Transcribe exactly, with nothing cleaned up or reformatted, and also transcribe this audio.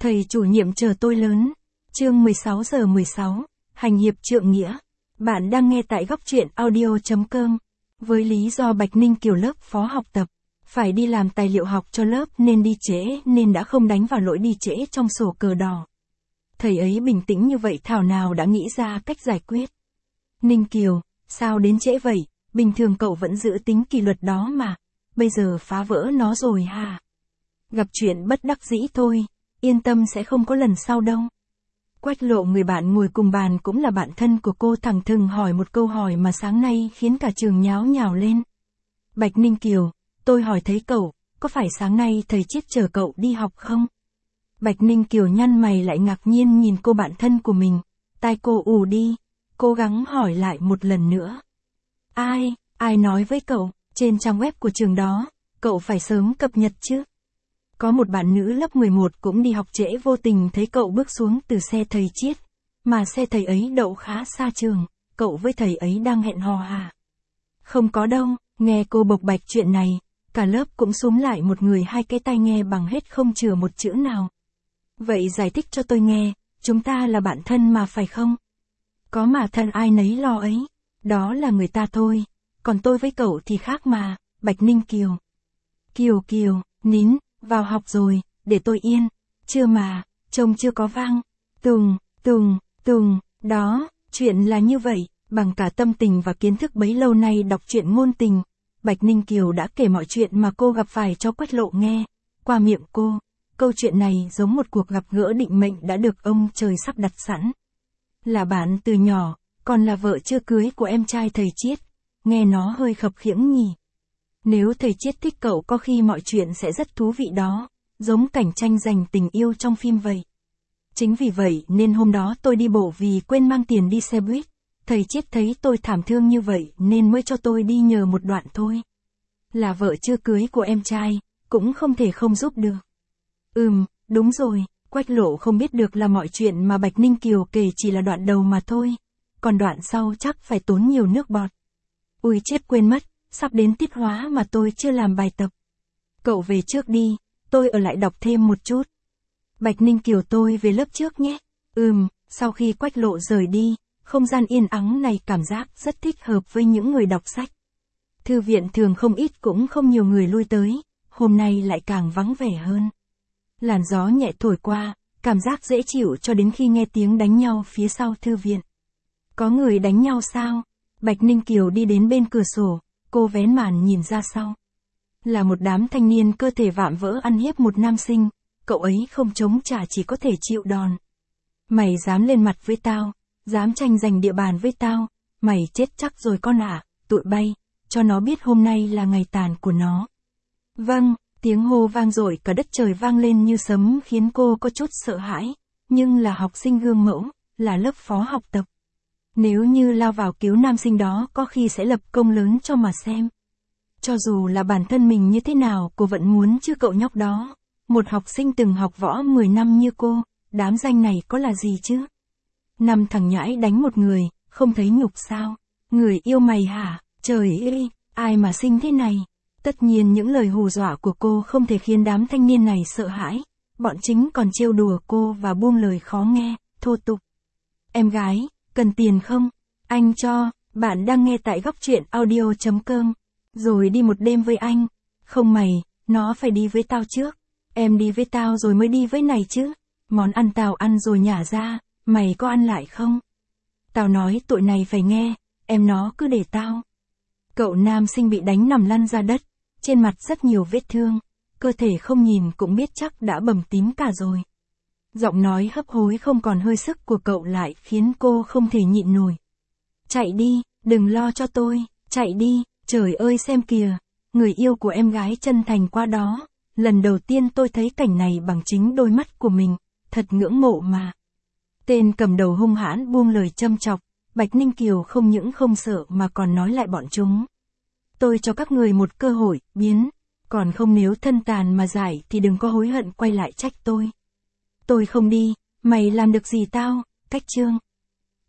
Thầy chủ nhiệm chờ tôi lớn. Chương mười sáu giờ mười sáu, hành hiệp trượng nghĩa. Bạn đang nghe tại góc truyện audio chấm com. Với lý do Bạch Ninh Kiều lớp phó học tập, phải đi làm tài liệu học cho lớp nên đi trễ nên đã không đánh vào lỗi đi trễ trong sổ cờ đỏ. Thầy ấy bình tĩnh như vậy thảo nào đã nghĩ ra cách giải quyết. Ninh Kiều, sao đến trễ vậy, bình thường cậu vẫn giữ tính kỷ luật đó mà, bây giờ phá vỡ nó rồi hả? Gặp chuyện bất đắc dĩ thôi, yên tâm sẽ không có lần sau đâu. Quách Lộ, người bạn ngồi cùng bàn cũng là bạn thân của cô, thẳng thừng hỏi một câu hỏi mà sáng nay khiến cả trường nháo nhào lên. Bạch Ninh Kiều, tôi hỏi thấy cậu, có phải sáng nay thầy Chiết chờ cậu đi học không? Bạch Ninh Kiều nhăn mày lại ngạc nhiên nhìn cô bạn thân của mình, tai cô ù đi, cố gắng hỏi lại một lần nữa. Ai, ai nói với cậu, trên trang web của trường đó, cậu phải sớm cập nhật chứ. Có một bạn nữ lớp mười một cũng đi học trễ vô tình thấy cậu bước xuống từ xe thầy Chiết, mà xe thầy ấy đậu khá xa trường, cậu với thầy ấy đang hẹn hò à? Không có đâu, nghe cô bộc bạch chuyện này, cả lớp cũng xúm lại một người hai cái tai nghe bằng hết không chừa một chữ nào. Vậy giải thích cho tôi nghe, chúng ta là bạn thân mà phải không? Có mà thân ai nấy lo ấy, đó là người ta thôi, còn tôi với cậu thì khác mà. Bạch Ninh Kiều. Kiều Kiều, nín, vào học rồi, để tôi yên. Chưa mà, trông chưa có vang. Tùng, tùng, tùng, đó, chuyện là như vậy, bằng cả tâm tình và kiến thức bấy lâu nay đọc truyện ngôn tình, Bạch Ninh Kiều đã kể mọi chuyện mà cô gặp phải cho Quách Lộ nghe. Qua miệng cô, câu chuyện này giống một cuộc gặp gỡ định mệnh đã được ông trời sắp đặt sẵn. Là bạn từ nhỏ, còn là vợ chưa cưới của em trai thầy Chiết, nghe nó hơi khập khiễng nhỉ. Nếu thầy Chiết thích cậu có khi mọi chuyện sẽ rất thú vị đó, giống cảnh tranh giành tình yêu trong phim vậy. Chính vì vậy nên hôm đó tôi đi bộ vì quên mang tiền đi xe buýt, thầy Chiết thấy tôi thảm thương như vậy nên mới cho tôi đi nhờ một đoạn thôi. Là vợ chưa cưới của em trai, cũng không thể không giúp được. Ừm, đúng rồi, Quách Lộ không biết được là mọi chuyện mà Bạch Ninh Kiều kể chỉ là đoạn đầu mà thôi, còn đoạn sau chắc phải tốn nhiều nước bọt. Ui chết, quên mất, sắp đến tiết hóa mà tôi chưa làm bài tập. Cậu về trước đi, tôi ở lại đọc thêm một chút. Bạch Ninh Kiều, tôi về lớp trước nhé. Ừm, sau khi Quách Lộ rời đi, không gian yên ắng này cảm giác rất thích hợp với những người đọc sách. Thư viện thường không ít cũng không nhiều người lui tới, hôm nay lại càng vắng vẻ hơn. Làn gió nhẹ thổi qua, cảm giác dễ chịu cho đến khi nghe tiếng đánh nhau phía sau thư viện. Có người đánh nhau sao? Bạch Ninh Kiều đi đến bên cửa sổ, cô vén màn nhìn ra sau. Là một đám thanh niên cơ thể vạm vỡ ăn hiếp một nam sinh, cậu ấy không chống trả chỉ có thể chịu đòn. Mày dám lên mặt với tao, dám tranh giành địa bàn với tao, mày chết chắc rồi con ạ, tụi bay, cho nó biết hôm nay là ngày tàn của nó. Vâng, tiếng hô vang dội cả đất trời vang lên như sấm khiến cô có chút sợ hãi, nhưng là học sinh gương mẫu, là lớp phó học tập. Nếu như lao vào cứu nam sinh đó có khi sẽ lập công lớn cho mà xem. Cho dù là bản thân mình như thế nào cô vẫn muốn chứ cậu nhóc đó. Một học sinh từng học võ mười năm như cô, đám danh này có là gì chứ? Năm thằng nhãi đánh một người, không thấy nhục sao? Người yêu mày hả? Trời ơi, ai mà sinh thế này? Tất nhiên những lời hù dọa của cô không thể khiến đám thanh niên này sợ hãi. Bọn chính còn trêu đùa cô và buông lời khó nghe, thô tục. Em gái, cần tiền không? Anh cho. Bạn đang nghe tại góc truyện audio chấm com. Rồi đi một đêm với anh. Không mày, nó phải đi với tao trước. Em đi với tao rồi mới đi với này chứ. Món ăn tao ăn rồi nhả ra, mày có ăn lại không? Tao nói tụi này phải nghe, em nó cứ để tao. Cậu nam sinh bị đánh nằm lăn ra đất, trên mặt rất nhiều vết thương, cơ thể không nhìn cũng biết chắc đã bầm tím cả rồi. Giọng nói hấp hối không còn hơi sức của cậu lại khiến cô không thể nhịn nổi. Chạy đi, đừng lo cho tôi, chạy đi, trời ơi xem kìa, người yêu của em gái chân thành qua đó. Lần đầu tiên tôi thấy cảnh này bằng chính đôi mắt của mình, thật ngưỡng mộ mà. Tên cầm đầu hung hãn buông lời châm chọc, Bạch Ninh Kiều không những không sợ mà còn nói lại bọn chúng. Tôi cho các người một cơ hội, biến, còn không nếu thân tàn mà giải thì đừng có hối hận quay lại trách tôi. Tôi không đi, mày làm được gì tao, cách chương.